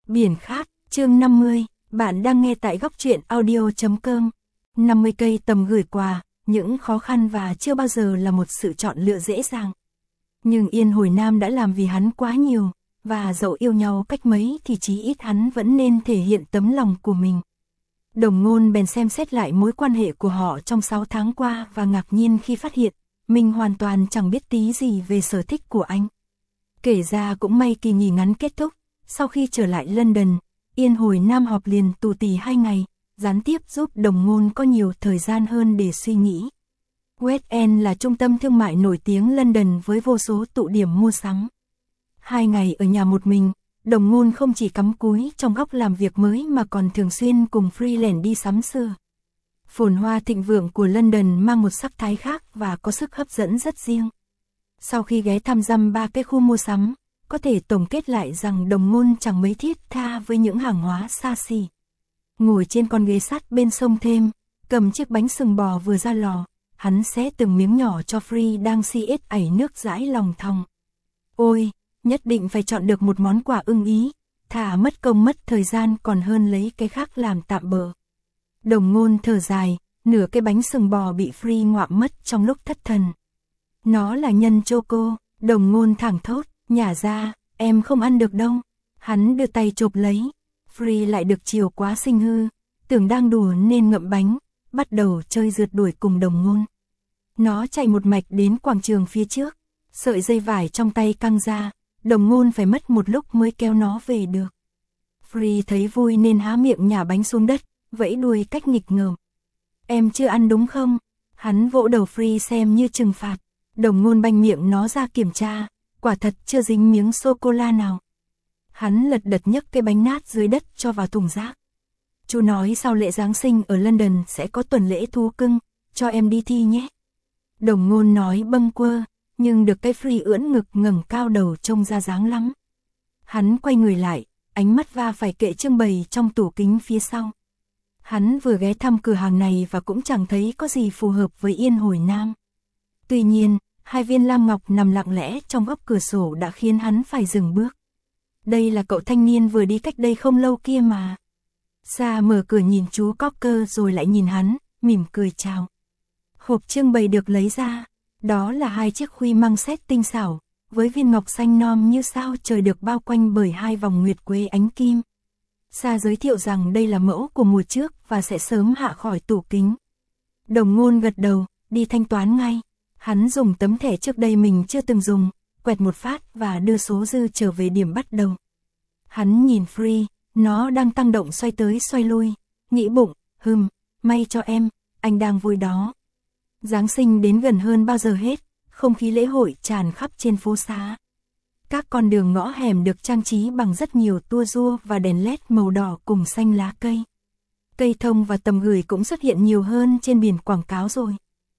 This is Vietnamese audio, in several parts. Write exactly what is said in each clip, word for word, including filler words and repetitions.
Biển Khát, chương năm mươi, bạn đang nghe tại góc truyện audio chấm com. năm mươi cây tầm gửi quà, những khó khăn và chưa bao giờ là một sự chọn lựa dễ dàng. Nhưng Yên Hồi Nam đã làm vì hắn quá nhiều, và dẫu yêu nhau cách mấy thì chí ít hắn vẫn nên thể hiện tấm lòng của mình. Đồng Ngôn bèn xem xét lại mối quan hệ của họ trong sáu tháng qua và ngạc nhiên khi phát hiện, mình hoàn toàn chẳng biết tí gì về sở thích của anh. Kể ra cũng may kỳ nghỉ ngắn kết thúc, sau khi trở lại London, Yên Hồi Nam họp liền tù tì hai ngày, gián tiếp giúp Đồng Ngôn có nhiều thời gian hơn để suy nghĩ. West End là trung tâm thương mại nổi tiếng London với vô số tụ điểm mua sắm. Hai ngày ở nhà một mình, Đồng Ngôn không chỉ cắm cúi trong góc làm việc mới mà còn thường xuyên cùng freelance đi sắm sửa. Phồn hoa thịnh vượng của London mang một sắc thái khác và có sức hấp dẫn rất riêng. Sau khi ghé thăm dăm ba cái khu mua sắm, có thể tổng kết lại rằng Đồng Ngôn chẳng mấy thiết tha với những hàng hóa xa xỉ. Ngồi trên con ghế sắt bên sông Thêm, cầm chiếc bánh sừng bò vừa ra lò, hắn xé từng miếng nhỏ cho Free đang si ết ảy nước dãi lòng thòng. Ôi, nhất định phải chọn được một món quà ưng ý, thà mất công mất thời gian còn hơn lấy cái khác làm tạm bợ. Đồng Ngôn thở dài, nửa cái bánh sừng bò bị Free ngoạm mất trong lúc thất thần. Nó là nhân choco, Đồng Ngôn thẳng thốt, nhả ra, em không ăn được đâu. Hắn đưa tay chộp lấy, Free lại được chiều quá sinh hư, tưởng đang đùa nên ngậm bánh, bắt đầu chơi rượt đuổi cùng Đồng Ngôn. Nó chạy một mạch đến quảng trường phía trước, sợi dây vải trong tay căng ra, Đồng Ngôn phải mất một lúc mới kéo nó về được. Free thấy vui nên há miệng nhả bánh xuống đất, vẫy đuôi cách nghịch ngợm. Em chưa ăn đúng không? Hắn vỗ đầu Free xem như trừng phạt. Đồng Ngôn banh miệng nó ra kiểm tra, quả thật chưa dính miếng sô-cô-la nào. Hắn lật đật nhấc cái bánh nát dưới đất cho vào thùng rác. Chú nói sau lễ Giáng sinh ở London sẽ có tuần lễ thú cưng, cho em đi thi nhé. Đồng Ngôn nói bâng quơ, nhưng được cái Free ưỡn ngực ngẩng cao đầu trông ra dáng lắm. Hắn quay người lại, ánh mắt va phải kệ trưng bày trong tủ kính phía sau. Hắn vừa ghé thăm cửa hàng này và cũng chẳng thấy có gì phù hợp với Yên Hồi Nam. Tuy nhiên, hai viên lam ngọc nằm lặng lẽ trong góc cửa sổ đã khiến hắn phải dừng bước. Đây là cậu thanh niên vừa đi cách đây không lâu kia mà. Sa mở cửa nhìn chú Cocker rồi lại nhìn hắn, mỉm cười chào. Hộp trưng bày được lấy ra, đó là hai chiếc khuy măng sét tinh xảo, với viên ngọc xanh non như sao trời được bao quanh bởi hai vòng nguyệt quế ánh kim. Sa giới thiệu rằng đây là mẫu của mùa trước và sẽ sớm hạ khỏi tủ kính. Đồng Ngôn gật đầu, đi thanh toán ngay. Hắn dùng tấm thẻ trước đây mình chưa từng dùng, quẹt một phát và đưa số dư trở về điểm bắt đầu. Hắn nhìn Free, nó đang tăng động xoay tới xoay lui, nghĩ bụng, hừm, may cho em, anh đang vui đó. Giáng sinh đến gần hơn bao giờ hết, không khí lễ hội tràn khắp trên phố xá. Các con đường ngõ hẻm được trang trí bằng rất nhiều tua rua và đèn led màu đỏ cùng xanh lá cây. Cây thông và tầm gửi cũng xuất hiện nhiều hơn trên biển quảng cáo rồi.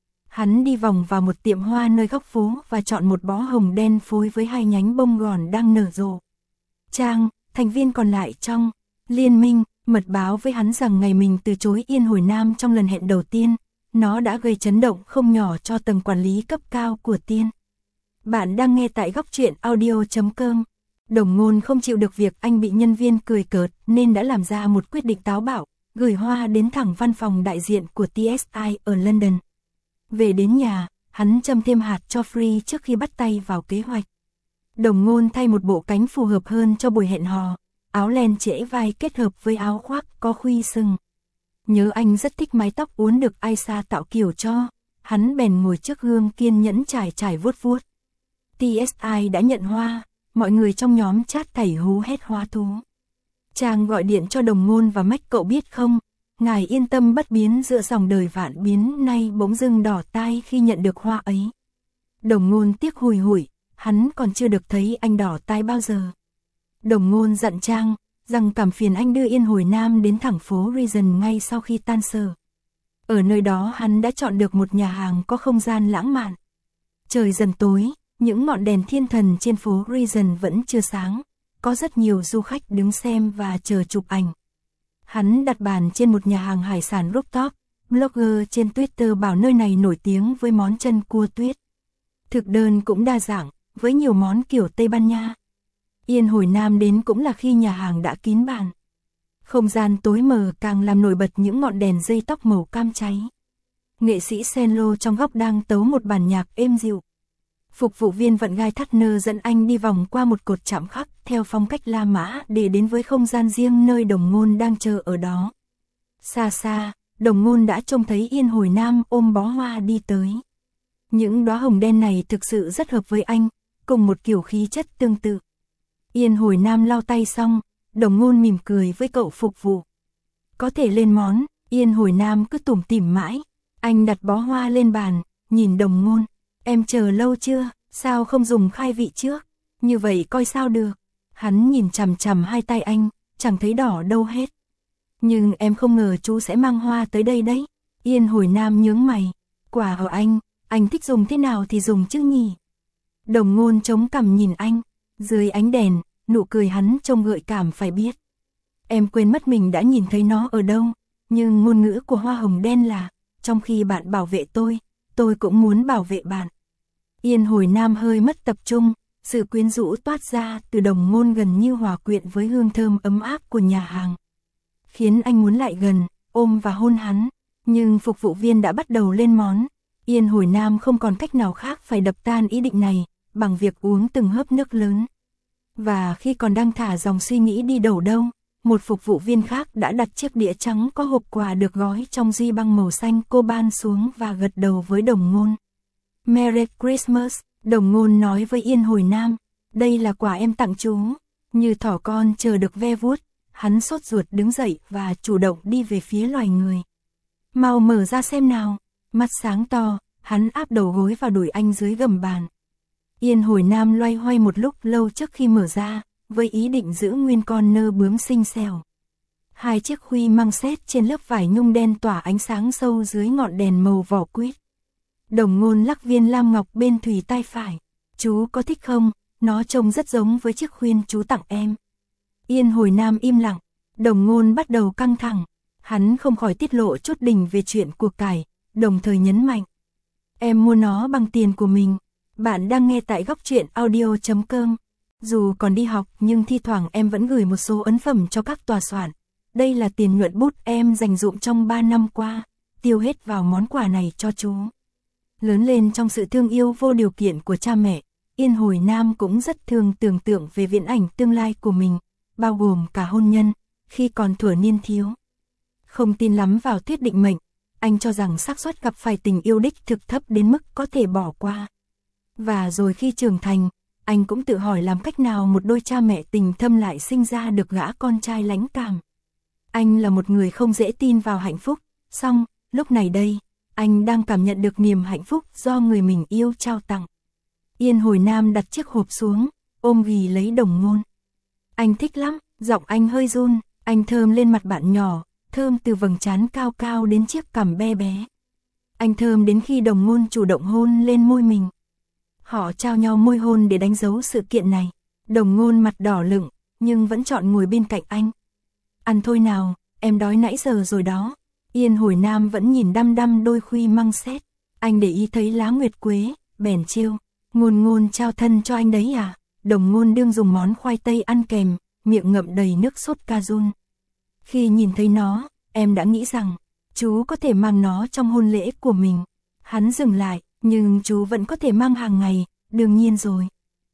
Hắn đi vòng vào một tiệm hoa nơi góc phố và chọn một bó hồng đen phối với hai nhánh bông gòn đang nở rộ. Trang, thành viên còn lại trong liên minh, mật báo với hắn rằng ngày mình từ chối Yên Hồi Nam trong lần hẹn đầu tiên, nó đã gây chấn động không nhỏ cho tầng quản lý cấp cao của Tiên. Bạn đang nghe tại góc truyện audio chấm com. Đồng Ngôn không chịu được việc anh bị nhân viên cười cợt nên đã làm ra một quyết định táo bạo, gửi hoa đến thẳng văn phòng đại diện của tê ét i ở London. Về đến nhà, hắn châm thêm hạt cho Free trước khi bắt tay vào kế hoạch. Đồng Ngôn thay một bộ cánh phù hợp hơn cho buổi hẹn hò, áo len trễ vai kết hợp với áo khoác có khuy sừng. Nhớ anh rất thích mái tóc uốn được Aisha tạo kiểu cho, hắn bèn ngồi trước gương kiên nhẫn trải trải vuốt vuốt. tê ét i đã nhận hoa, mọi người trong nhóm chat thảy hú hét hóa thú. Trang gọi điện cho Đồng Ngôn và mách cậu biết không, ngài yên tâm bất biến giữa dòng đời vạn biến nay bỗng dưng đỏ tai khi nhận được hoa ấy. Đồng Ngôn tiếc hùi hủi, hắn còn chưa được thấy anh đỏ tai bao giờ. Đồng Ngôn dặn Trang rằng cảm phiền anh đưa Yên Hồi Nam đến thẳng phố Regent ngay sau khi tan sở. Ở nơi đó hắn đã chọn được một nhà hàng có không gian lãng mạn. Trời dần tối, những ngọn đèn thiên thần trên phố Regent vẫn chưa sáng, có rất nhiều du khách đứng xem và chờ chụp ảnh. Hắn đặt bàn trên một nhà hàng hải sản rooftop, blogger trên Twitter bảo nơi này nổi tiếng với món chân cua tuyết. Thực đơn cũng đa dạng, với nhiều món kiểu Tây Ban Nha. Yên hồi Nam đến cũng là khi nhà hàng đã kín bàn. Không gian tối mờ càng làm nổi bật những ngọn đèn dây tóc màu cam cháy. Nghệ sĩ cello trong góc đang tấu một bản nhạc êm dịu. Phục vụ viên vận gai thắt nơ dẫn anh đi vòng qua một cột chạm khắc theo phong cách La Mã để đến với không gian riêng nơi Đồng Ngôn đang chờ ở đó. Xa xa, Đồng Ngôn đã trông thấy Yên hồi Nam ôm bó hoa đi tới. Những đóa hồng đen này thực sự rất hợp với anh, cùng một kiểu khí chất tương tự. Yên hồi Nam lau tay xong, Đồng Ngôn mỉm cười với cậu phục vụ. Có thể lên món, Yên hồi Nam cứ tủm tỉm mãi. Anh đặt bó hoa lên bàn, nhìn Đồng Ngôn. Em chờ lâu chưa, sao không dùng khai vị trước? Như vậy coi sao được. Hắn nhìn chằm chằm hai tay anh, chẳng thấy đỏ đâu hết. Nhưng em không ngờ chú sẽ mang hoa tới đây đấy. Yên hồi Nam nhướng mày. Quả ở anh, anh thích dùng thế nào thì dùng chứ nhỉ? Đồng Ngôn chống cằm nhìn anh. Dưới ánh đèn, nụ cười hắn trông gợi cảm phải biết. Em quên mất mình đã nhìn thấy nó ở đâu. Nhưng ngôn ngữ của hoa hồng đen là, trong khi bạn bảo vệ tôi, tôi cũng muốn bảo vệ bạn. Yên hồi Nam hơi mất tập trung, sự quyến rũ toát ra từ Đồng Ngôn gần như hòa quyện với hương thơm ấm áp của nhà hàng. Khiến anh muốn lại gần, ôm và hôn hắn, nhưng phục vụ viên đã bắt đầu lên món. Yên hồi Nam không còn cách nào khác phải đập tan ý định này, bằng việc uống từng hớp nước lớn. Và khi còn đang thả dòng suy nghĩ đi đâu đâu, một phục vụ viên khác đã đặt chiếc đĩa trắng có hộp quà được gói trong duy băng màu xanh coban xuống và gật đầu với Đồng Ngôn. Merry Christmas, Đồng Ngôn nói với Yên hồi Nam, đây là quà em tặng chú. Như thỏ con chờ được ve vuốt, hắn sốt ruột đứng dậy và chủ động đi về phía loài người. Mau mở ra xem nào, mắt sáng to, hắn áp đầu gối vào đùi anh dưới gầm bàn. Yên hồi Nam loay hoay một lúc lâu trước khi mở ra, với ý định giữ nguyên con nơ bướm xinh xẻo. Hai chiếc khuy măng sét trên lớp vải nhung đen tỏa ánh sáng sâu dưới ngọn đèn màu vỏ quýt. Đồng Ngôn lắc viên lam ngọc bên thùy tay phải. Chú có thích không? Nó trông rất giống với chiếc khuyên chú tặng em. Yên hồi Nam im lặng. Đồng Ngôn bắt đầu căng thẳng. Hắn không khỏi tiết lộ chút đỉnh về chuyện cuộc cải, đồng thời nhấn mạnh. Em mua nó bằng tiền của mình. Bạn đang nghe tại góc truyện audio chấm com. Dù còn đi học nhưng thi thoảng em vẫn gửi một số ấn phẩm cho các tòa soạn. Đây là tiền nhuận bút em dành dụm trong ba năm qua, tiêu hết vào món quà này cho chú. Lớn lên trong sự thương yêu vô điều kiện của cha mẹ, Yên hồi Nam cũng rất thường tưởng tượng về viễn ảnh tương lai của mình, bao gồm cả hôn nhân, khi còn thuở niên thiếu. Không tin lắm vào thuyết định mệnh, anh cho rằng xác suất gặp phải tình yêu đích thực thấp đến mức có thể bỏ qua. Và rồi khi trưởng thành, anh cũng tự hỏi làm cách nào một đôi cha mẹ tình thâm lại sinh ra được gã con trai lãnh cảm. Anh là một người không dễ tin vào hạnh phúc, song, lúc này đây, anh đang cảm nhận được niềm hạnh phúc do người mình yêu trao tặng. Yên hồi Nam đặt chiếc hộp xuống, ôm ghì lấy Đồng Ngôn. Anh thích lắm, giọng anh hơi run, anh thơm lên mặt bạn nhỏ, thơm từ vầng trán cao cao đến chiếc cằm be bé. Anh thơm đến khi Đồng Ngôn chủ động hôn lên môi mình. Họ trao nhau môi hôn để đánh dấu sự kiện này. Đồng Ngôn mặt đỏ lựng, nhưng vẫn chọn ngồi bên cạnh anh. Ăn thôi nào, em đói nãy giờ rồi đó. Yên hồi Nam vẫn nhìn đăm đăm đôi khuy măng sét. Anh để ý thấy lá nguyệt quế, bèn trêu. Ngôn Ngôn trao thân cho anh đấy à? Đồng Ngôn đương dùng món khoai tây ăn kèm, miệng ngậm đầy nước sốt cajun. Khi nhìn thấy nó, em đã nghĩ rằng, chú có thể mang nó trong hôn lễ của mình. Hắn dừng lại, nhưng chú vẫn có thể mang hàng ngày, đương nhiên rồi.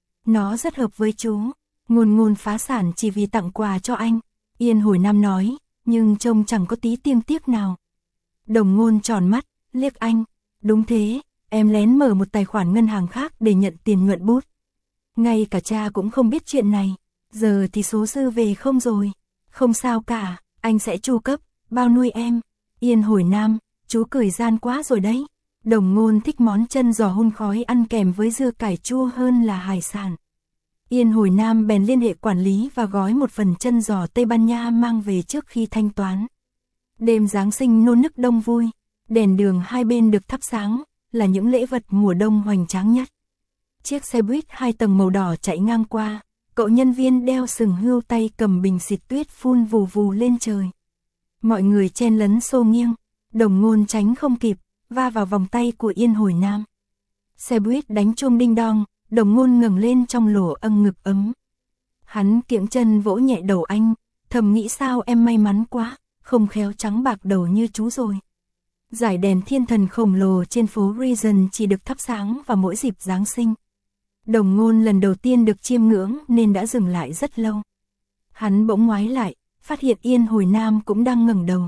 Nó rất hợp với chú. Ngôn Ngôn phá sản chỉ vì tặng quà cho anh. Yên hồi Nam nói, nhưng trông chẳng có tí tiêng tiếc nào. Đồng Ngôn tròn mắt, liếc anh. Đúng thế, em lén mở một tài khoản ngân hàng khác để nhận tiền nhuận bút. Ngay cả cha cũng không biết chuyện này. Giờ thì số dư về không rồi. Không sao cả, anh sẽ chu cấp, bao nuôi em. Yên hồi Nam, chú cười gian quá rồi đấy. Đồng Ngôn thích món chân giò hun khói ăn kèm với dưa cải chua hơn là hải sản. Yên hồi Nam bèn liên hệ quản lý và gói một phần chân giò Tây Ban Nha mang về trước khi thanh toán. Đêm Giáng sinh nô nức đông vui, đèn đường hai bên được thắp sáng, là những lễ vật mùa đông hoành tráng nhất. Chiếc xe buýt hai tầng màu đỏ chạy ngang qua, cậu nhân viên đeo sừng hươu tay cầm bình xịt tuyết phun vù vù lên trời. Mọi người chen lấn xô nghiêng, Đồng Ngôn tránh không kịp, va vào vòng tay của Yên hồi Nam. Xe buýt đánh chuông đinh đong, Đồng Ngôn ngẩng lên trong lỗ âng ngực ấm. Hắn kiễng chân vỗ nhẹ đầu anh, thầm nghĩ sao em may mắn quá, không khéo trắng bạc đầu như chú rồi. Dải đèn thiên thần khổng lồ trên phố Regent chỉ được thắp sáng vào mỗi dịp Giáng sinh. Đồng Ngôn lần đầu tiên được chiêm ngưỡng nên đã dừng lại rất lâu. Hắn bỗng ngoái lại, phát hiện Yên Hồi Nam cũng đang ngẩng đầu.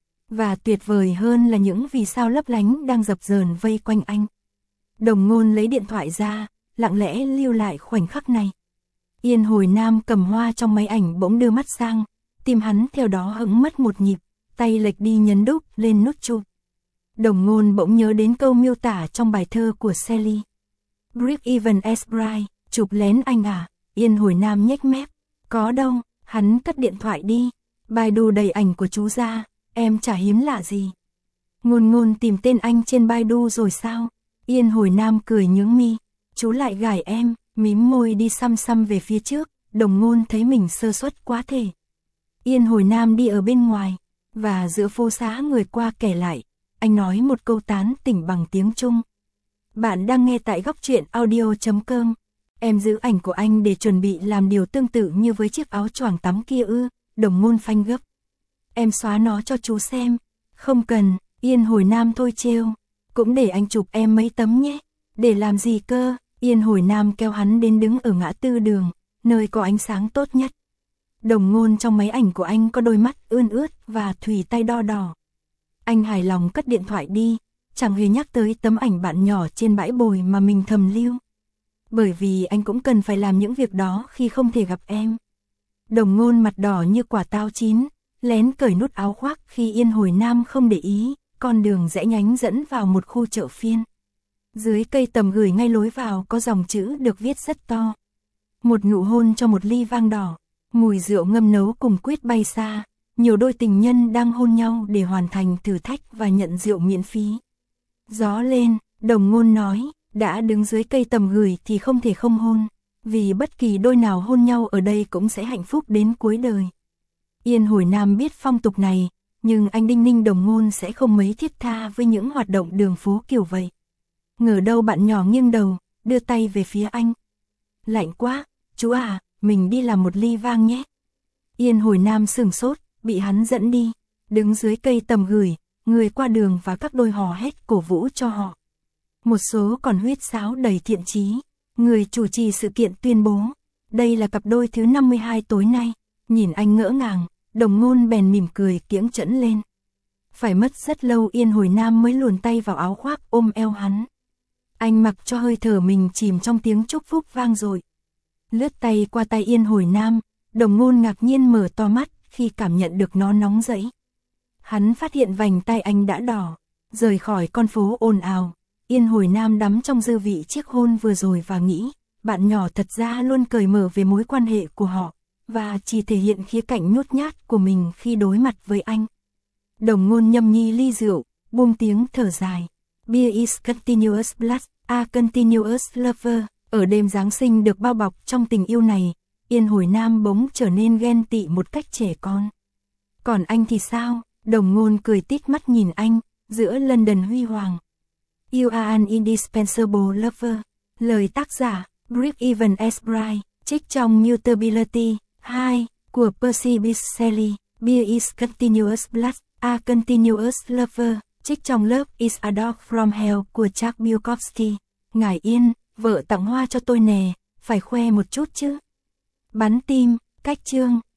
Và tuyệt vời hơn là những vì sao lấp lánh đang dập dờn vây quanh anh. Đồng Ngôn lấy điện thoại ra, lặng lẽ lưu lại khoảnh khắc này. Yên Hồi Nam cầm hoa trong máy ảnh bỗng đưa mắt sang, tim hắn theo đó hững mất một nhịp, tay lệch đi nhấn đúp lên nút chụp. Đồng Ngôn bỗng nhớ đến câu miêu tả trong bài thơ của Shelley. Break even as bright, chụp lén anh à? Yên Hồi Nam nhếch mép. Có đâu, hắn cất điện thoại đi. Baidu đầy ảnh của chú ra, em chả hiếm lạ gì. Ngôn Ngôn tìm tên anh trên Baidu rồi sao? Yên Hồi Nam cười nhướng mi. Chú lại gài em, mím môi đi xăm xăm về phía trước. Đồng Ngôn thấy mình sơ suất quá thể. Yên Hồi Nam đi ở bên ngoài, và giữa phố xá người qua kẻ lại, anh nói một câu tán tỉnh bằng tiếng Trung. Bạn đang nghe tại góc truyện audio chấm com. Em giữ ảnh của anh để chuẩn bị làm điều tương tự như với chiếc áo choàng tắm kia ư? Đồng Ngôn phanh gấp. Em xóa nó cho chú xem. Không cần, Yên Hồi Nam thôi trêu. Cũng để anh chụp em mấy tấm nhé. Để làm gì cơ? Yên Hồi Nam kéo hắn đến đứng ở ngã tư đường, nơi có ánh sáng tốt nhất. Đồng Ngôn trong máy ảnh của anh có đôi mắt ươn ướt và thùy tay đo đỏ. Anh hài lòng cất điện thoại đi, chẳng hề nhắc tới tấm ảnh bạn nhỏ trên bãi bồi mà mình thầm lưu. Bởi vì anh cũng cần phải làm những việc đó khi không thể gặp em. Đồng Ngôn mặt đỏ như quả táo chín, lén cởi nút áo khoác khi Yên Hồi Nam không để ý, con đường rẽ nhánh dẫn vào một khu chợ phiên. Dưới cây tầm gửi ngay lối vào có dòng chữ được viết rất to. Một nụ hôn cho một ly vang đỏ, mùi rượu ngâm nấu cùng quýt bay xa, nhiều đôi tình nhân đang hôn nhau để hoàn thành thử thách và nhận rượu miễn phí. Gió lên, Đồng Ngôn nói, đã đứng dưới cây tầm gửi thì không thể không hôn, vì bất kỳ đôi nào hôn nhau ở đây cũng sẽ hạnh phúc đến cuối đời. Yên Hồi Nam biết phong tục này, nhưng anh đinh ninh Đồng Ngôn sẽ không mấy thiết tha với những hoạt động đường phố kiểu vậy. Ngờ đâu bạn nhỏ nghiêng đầu, đưa tay về phía anh. Lạnh quá, chú à, mình đi làm một ly vang nhé. Yên Hồi Nam sửng sốt, bị hắn dẫn đi, đứng dưới cây tầm gửi, người qua đường và các đôi hò hét cổ vũ cho họ. Một số còn huýt sáo đầy thiện chí. Người chủ trì sự kiện tuyên bố, đây là cặp đôi thứ năm mươi hai tối nay. Nhìn anh ngỡ ngàng, Đồng Ngôn bèn mỉm cười kiễng chẫn lên. Phải mất rất lâu Yên Hồi Nam mới luồn tay vào áo khoác ôm eo hắn. Anh mặc cho hơi thở mình chìm trong tiếng chúc phúc vang dội. Lướt tay qua tay Yên Hồi Nam, Đồng Ngôn ngạc nhiên mở to mắt khi cảm nhận được nó nóng rẫy. Hắn phát hiện vành tay anh đã đỏ. Rời khỏi con phố ồn ào, Yên Hồi Nam đắm trong dư vị chiếc hôn vừa rồi và nghĩ, bạn nhỏ thật ra luôn cởi mở về mối quan hệ của họ, và chỉ thể hiện khía cạnh nhút nhát của mình khi đối mặt với anh. Đồng Ngôn nhâm nhi ly rượu, buông tiếng thở dài. Beer is continuous blood, a continuous lover. Ở đêm Giáng sinh được bao bọc trong tình yêu này, Yên Hồi Nam bỗng trở nên ghen tị một cách trẻ con. Còn anh thì sao? Đồng Ngôn cười tít mắt nhìn anh, giữa London huy hoàng. You are an indispensable lover. Lời tác giả, Break even as bright, trích trong Mutability hai của Percy Bysshe Shelley. Beer is continuous blood, a continuous lover, trích trong Love is a dog from hell của Charles Bukowski. Ngài Yên, vợ tặng hoa cho tôi nè, phải khoe một chút chứ. Bắn tim, cách chương.